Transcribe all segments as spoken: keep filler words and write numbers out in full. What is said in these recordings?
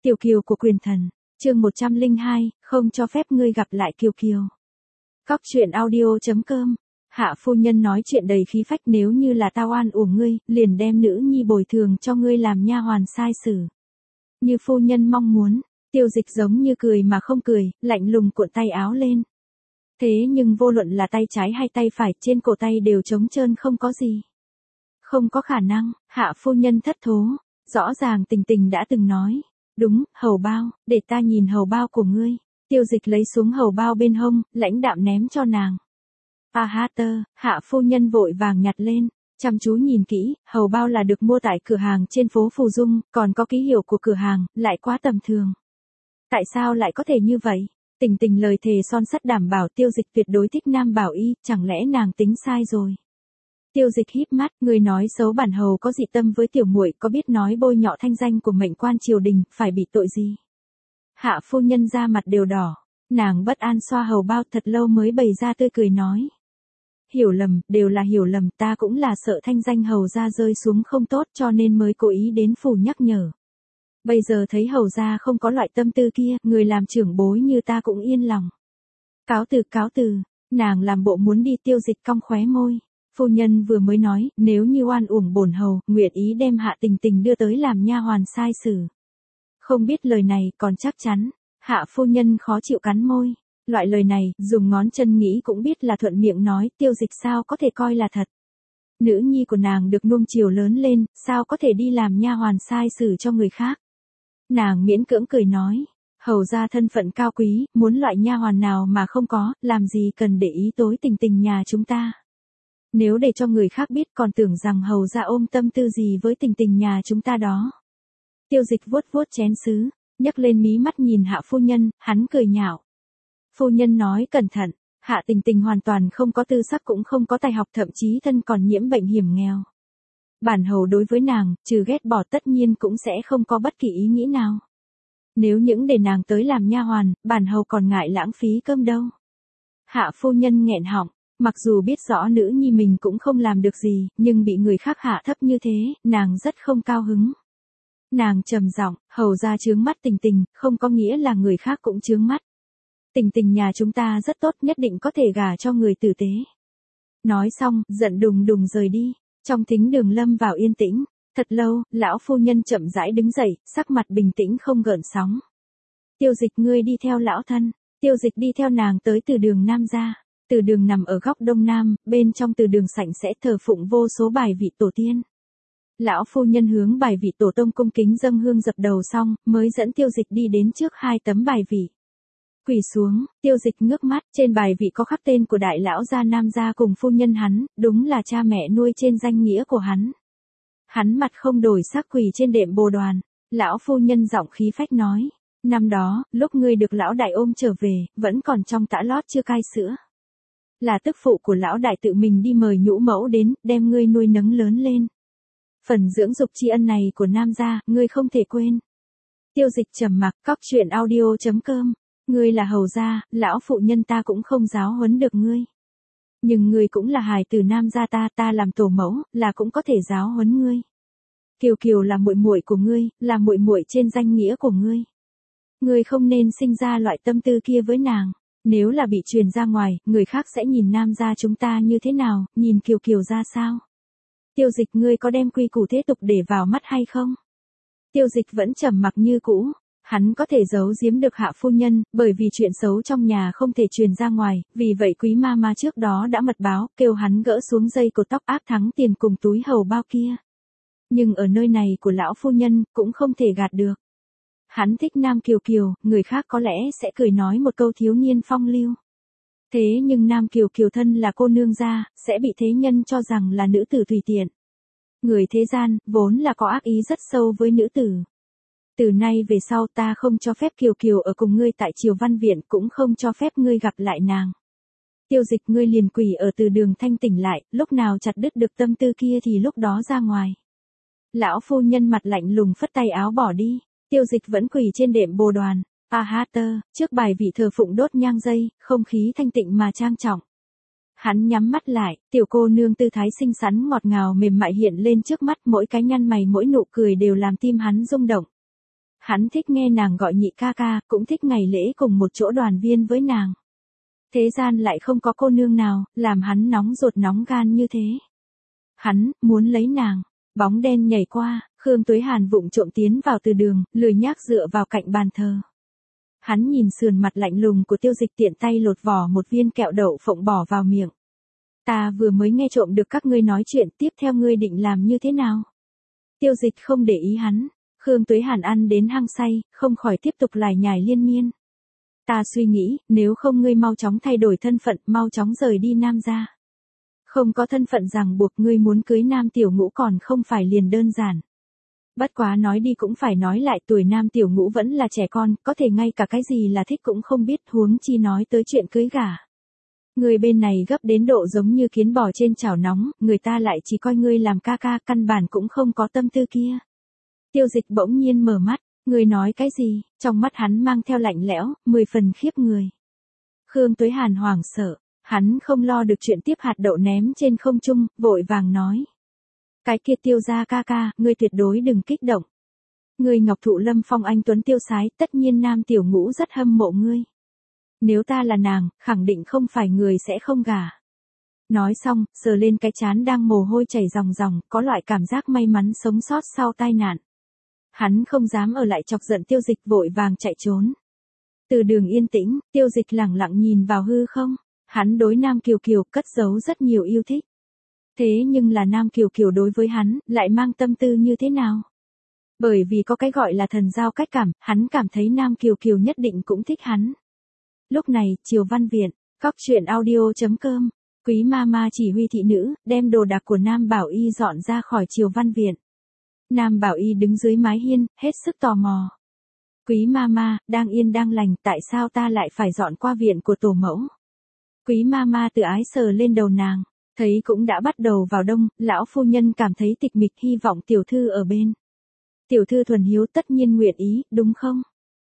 Tiểu Kiều của quyền thần, chương một trăm lẻ hai, không cho phép ngươi gặp lại Kiều Kiều. Cóc truyện audio chấm com. Hạ phu nhân nói chuyện đầy khí phách, nếu như là tao oan uổng ngươi, liền đem nữ nhi bồi thường cho ngươi làm nha hoàn sai sử. Như phu nhân mong muốn. Tiêu Dịch giống như cười mà không cười, lạnh lùng cuộn tay áo lên. Thế nhưng vô luận là tay trái hay tay phải, trên cổ tay đều trống trơn không có gì. Không có khả năng. Hạ phu nhân thất thố. Rõ ràng Tình Tình đã từng nói. Đúng, hầu bao, để ta nhìn hầu bao của ngươi. Tiêu Dịch lấy xuống hầu bao bên hông, lãnh đạm ném cho nàng. A ha tơ, hạ phu nhân vội vàng nhặt lên, chăm chú nhìn kỹ, hầu bao là được mua tại cửa hàng trên phố Phù Dung, còn có ký hiệu của cửa hàng, lại quá tầm thường. Tại sao lại có thể như vậy? Tình Tình lời thề son sắt đảm bảo Tiêu Dịch tuyệt đối thích Nam Bảo Y, chẳng lẽ nàng tính sai rồi? Tiêu Dịch híp mắt, người nói xấu bản hầu có dị tâm với tiểu muội, có biết nói bôi nhọ thanh danh của mệnh quan triều đình, phải bị tội gì? Hạ phu nhân da mặt đều đỏ, nàng bất an xoa hầu bao thật lâu mới bày ra tươi cười nói. Hiểu lầm, đều là hiểu lầm, ta cũng là sợ thanh danh hầu gia rơi xuống không tốt cho nên mới cố ý đến phủ nhắc nhở. Bây giờ thấy hầu gia không có loại tâm tư kia, người làm trưởng bối như ta cũng yên lòng. Cáo từ cáo từ, nàng làm bộ muốn đi. Tiêu Dịch cong khóe môi. Phu nhân vừa mới nói, nếu như oan uổng bổn hầu, nguyện ý đem Hạ Tình Tình đưa tới làm nha hoàn sai sử. Không biết lời này còn chắc chắn. Hạ phu nhân khó chịu cắn môi. Loại lời này, dùng ngón chân nghĩ cũng biết là thuận miệng nói, Tiêu Dịch sao có thể coi là thật. Nữ nhi của nàng được nuông chiều lớn lên, sao có thể đi làm nha hoàn sai sử cho người khác. Nàng miễn cưỡng cười nói, hầu ra thân phận cao quý, muốn loại nha hoàn nào mà không có, làm gì cần để ý tối Tình Tình nhà chúng ta. Nếu để cho người khác biết còn tưởng rằng hầu ra ôm tâm tư gì với Tình Tình nhà chúng ta đó. Tiêu Dịch vuốt vuốt chén sứ, nhấc lên mí mắt nhìn hạ phu nhân, hắn cười nhạo. Phu nhân nói cẩn thận, Hạ Tình Tình hoàn toàn không có tư sắc cũng không có tài học, thậm chí thân còn nhiễm bệnh hiểm nghèo. Bản hầu đối với nàng, trừ ghét bỏ tất nhiên cũng sẽ không có bất kỳ ý nghĩ nào. Nếu những để nàng tới làm nha hoàn, bản hầu còn ngại lãng phí cơm đâu. Hạ phu nhân nghẹn họng, mặc dù biết rõ nữ nhi mình cũng không làm được gì, nhưng bị người khác hạ thấp như thế, nàng rất không cao hứng. Nàng trầm giọng, hầu ra chướng mắt Tình Tình, không có nghĩa là người khác cũng chướng mắt. Tình Tình nhà chúng ta rất tốt, nhất định có thể gả cho người tử tế. Nói xong, giận đùng đùng rời đi. Trong thính đường lâm vào yên tĩnh. Thật lâu, lão phu nhân chậm rãi đứng dậy, sắc mặt bình tĩnh không gợn sóng. Tiêu Dịch, ngươi đi theo lão thân. Tiêu Dịch đi theo nàng tới từ đường Nam ra. Từ đường nằm ở góc đông nam, bên trong từ đường sảnh sẽ thờ phụng vô số bài vị tổ tiên. Lão phu nhân hướng bài vị tổ tông cung kính dâng hương dập đầu xong, mới dẫn Tiêu Dịch đi đến trước hai tấm bài vị. Quỳ xuống, Tiêu Dịch ngước mắt, trên bài vị có khắc tên của đại lão gia Nam gia cùng phu nhân hắn, đúng là cha mẹ nuôi trên danh nghĩa của hắn. Hắn mặt không đổi sắc quỳ trên đệm bồ đoàn, lão phu nhân giọng khí phách nói, năm đó, lúc ngươi được lão đại ôm trở về, vẫn còn trong tã lót chưa cai sữa. Là tức phụ của lão đại tự mình đi mời nhũ mẫu đến, đem ngươi nuôi nấng lớn lên. Phần dưỡng dục tri ân này của Nam gia, ngươi không thể quên. Tiêu Dịch trầm mặc. Cóc truyện audio chấm com. Ngươi là hầu gia, lão phụ nhân ta cũng không giáo huấn được ngươi. Nhưng ngươi cũng là hài tử Nam gia ta, ta làm tổ mẫu, là cũng có thể giáo huấn ngươi. Kiều Kiều là muội muội của ngươi, là muội muội trên danh nghĩa của ngươi. Ngươi không nên sinh ra loại tâm tư kia với nàng. Nếu là bị truyền ra ngoài, người khác sẽ nhìn Nam gia chúng ta như thế nào, nhìn Kiều Kiều ra sao? Tiêu Dịch, ngươi có đem quy củ thế tục để vào mắt hay không? Tiêu Dịch vẫn trầm mặc như cũ. Hắn có thể giấu giếm được hạ phu nhân, bởi vì chuyện xấu trong nhà không thể truyền ra ngoài, vì vậy quý ma ma trước đó đã mật báo, kêu hắn gỡ xuống dây cột tóc áp thắng tiền cùng túi hầu bao kia. Nhưng ở nơi này của lão phu nhân, cũng không thể gạt được. Hắn thích Nam Kiều Kiều, người khác có lẽ sẽ cười nói một câu thiếu niên phong lưu. Thế nhưng Nam Kiều Kiều thân là cô nương gia, sẽ bị thế nhân cho rằng là nữ tử tùy tiện. Người thế gian, vốn là có ác ý rất sâu với nữ tử. Từ nay về sau ta không cho phép Kiều Kiều ở cùng ngươi tại Triều Văn Viện, cũng không cho phép ngươi gặp lại nàng. Tiêu Dịch, ngươi liền quỳ ở từ đường thanh tỉnh lại, lúc nào chặt đứt được tâm tư kia thì lúc đó ra ngoài. Lão phu nhân mặt lạnh lùng phất tay áo bỏ đi. Tiêu Dịch vẫn quỳ trên đệm bồ đoàn. A ha tơ, trước bài vị thờ phụng đốt nhang dây, không khí thanh tịnh mà trang trọng. Hắn nhắm mắt lại, tiểu cô nương tư thái xinh xắn ngọt ngào mềm mại hiện lên trước mắt, mỗi cái nhăn mày mỗi nụ cười đều làm tim hắn rung động. Hắn thích nghe nàng gọi nhị ca ca, cũng thích ngày lễ cùng một chỗ đoàn viên với nàng. Thế gian lại không có cô nương nào, làm hắn nóng ruột nóng gan như thế. Hắn, muốn lấy nàng. Bóng đen nhảy qua, Khương Tuế Hàn vụng trộm tiến vào từ đường, lười nhác dựa vào cạnh bàn thờ. Hắn nhìn sườn mặt lạnh lùng của Tiêu Dịch tiện tay lột vỏ một viên kẹo đậu phộng bỏ vào miệng. Ta vừa mới nghe trộm được các ngươi nói chuyện, tiếp theo ngươi định làm như thế nào? Tiêu Dịch không để ý hắn. Khương Tuế Hàn ăn đến hăng say, không khỏi tiếp tục lải nhải liên miên. Ta suy nghĩ, nếu không ngươi mau chóng thay đổi thân phận, mau chóng rời đi Nam gia. Không có thân phận ràng buộc ngươi muốn cưới Nam Tiểu Ngũ còn không phải liền đơn giản. Bất quá nói đi cũng phải nói lại, tuổi Nam Tiểu Ngũ vẫn là trẻ con, có thể ngay cả cái gì là thích cũng không biết, huống chi nói tới chuyện cưới gả. Người bên này gấp đến độ giống như kiến bò trên chảo nóng, người ta lại chỉ coi ngươi làm ca ca, căn bản cũng không có tâm tư kia. Tiêu Dịch bỗng nhiên mở mắt, ngươi nói cái gì? Trong mắt hắn mang theo lạnh lẽo, mười phần khiếp người. Khương Tuế Hàn hoảng sợ, hắn không lo được chuyện tiếp hạt đậu ném trên không trung, vội vàng nói. Cái kia Tiêu gia ca ca, ngươi tuyệt đối đừng kích động. Ngươi Ngọc Thụ Lâm phong anh tuấn tiêu sái, tất nhiên Nam Tiểu Ngũ rất hâm mộ ngươi. Nếu ta là nàng, khẳng định không phải người sẽ không gả. Nói xong, sờ lên cái trán đang mồ hôi chảy ròng ròng, có loại cảm giác may mắn sống sót sau tai nạn. Hắn không dám ở lại chọc giận Tiêu Dịch, vội vàng chạy trốn. Từ đường yên tĩnh, Tiêu Dịch lẳng lặng nhìn vào hư không. Hắn đối Nam Kiều Kiều cất giấu rất nhiều yêu thích. Thế nhưng là Nam Kiều Kiều đối với hắn, lại mang tâm tư như thế nào? Bởi vì có cái gọi là thần giao cách cảm, hắn cảm thấy Nam Kiều Kiều nhất định cũng thích hắn. Lúc này, Triều Văn Viện, cóc truyện audio chấm com, Quý Mama chỉ huy thị nữ, đem đồ đạc của Nam Bảo Y dọn ra khỏi Triều Văn Viện. Nam Bảo Y đứng dưới mái hiên, hết sức tò mò. Quý Mama, đang yên đang lành, tại sao ta lại phải dọn qua viện của tổ mẫu? Quý Mama tự ái sờ lên đầu nàng, thấy cũng đã bắt đầu vào đông, lão phu nhân cảm thấy tịch mịch, hy vọng tiểu thư ở bên. Tiểu thư thuần hiếu tất nhiên nguyện ý, đúng không?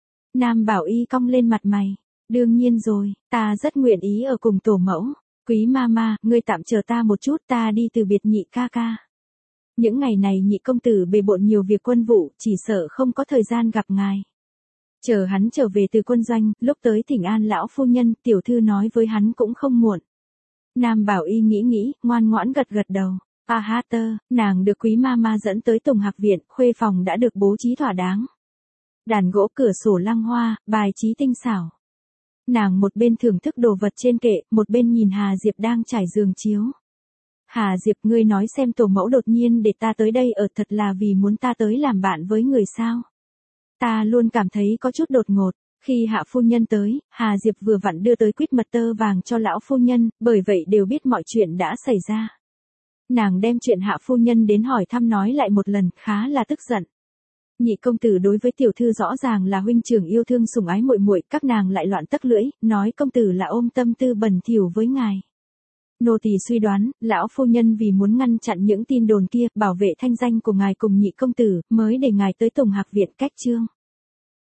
Nam Bảo Y cong lên mặt mày, đương nhiên rồi, ta rất nguyện ý ở cùng tổ mẫu. Quý Mama, ngươi tạm chờ ta một chút, ta đi từ biệt nhị ca ca. Những ngày này nhị công tử bề bộn nhiều việc quân vụ, chỉ sợ không có thời gian gặp ngài. Chờ hắn trở về từ quân doanh, lúc tới thỉnh an lão phu nhân, tiểu thư nói với hắn cũng không muộn. Nam Bảo Y nghĩ nghĩ, ngoan ngoãn gật gật đầu. A ha tơ, nàng được Quý Mama dẫn tới Tùng Hạc Viện, khuê phòng đã được bố trí thỏa đáng. Đàn gỗ, cửa sổ lăng hoa, bài trí tinh xảo. Nàng một bên thưởng thức đồ vật trên kệ, một bên nhìn Hà Diệp đang trải giường chiếu. Hà Diệp, ngươi nói xem tổ mẫu đột nhiên để ta tới đây ở thật là vì muốn ta tới làm bạn với người sao? Ta luôn cảm thấy có chút đột ngột. Khi hạ phu nhân tới, Hà Diệp vừa vặn đưa tới quýt mật tơ vàng cho lão phu nhân, bởi vậy đều biết mọi chuyện đã xảy ra. Nàng đem chuyện hạ phu nhân đến hỏi thăm nói lại một lần, khá là tức giận. Nhị công tử đối với tiểu thư rõ ràng là huynh trưởng yêu thương sủng ái muội muội, các nàng lại loạn tắc lưỡi, nói công tử là ôm tâm tư bẩn thỉu với ngài. Nô tỳ suy đoán, lão phu nhân vì muốn ngăn chặn những tin đồn kia, bảo vệ thanh danh của ngài cùng nhị công tử, mới để ngài tới Tùng Hạc Viện cách trương.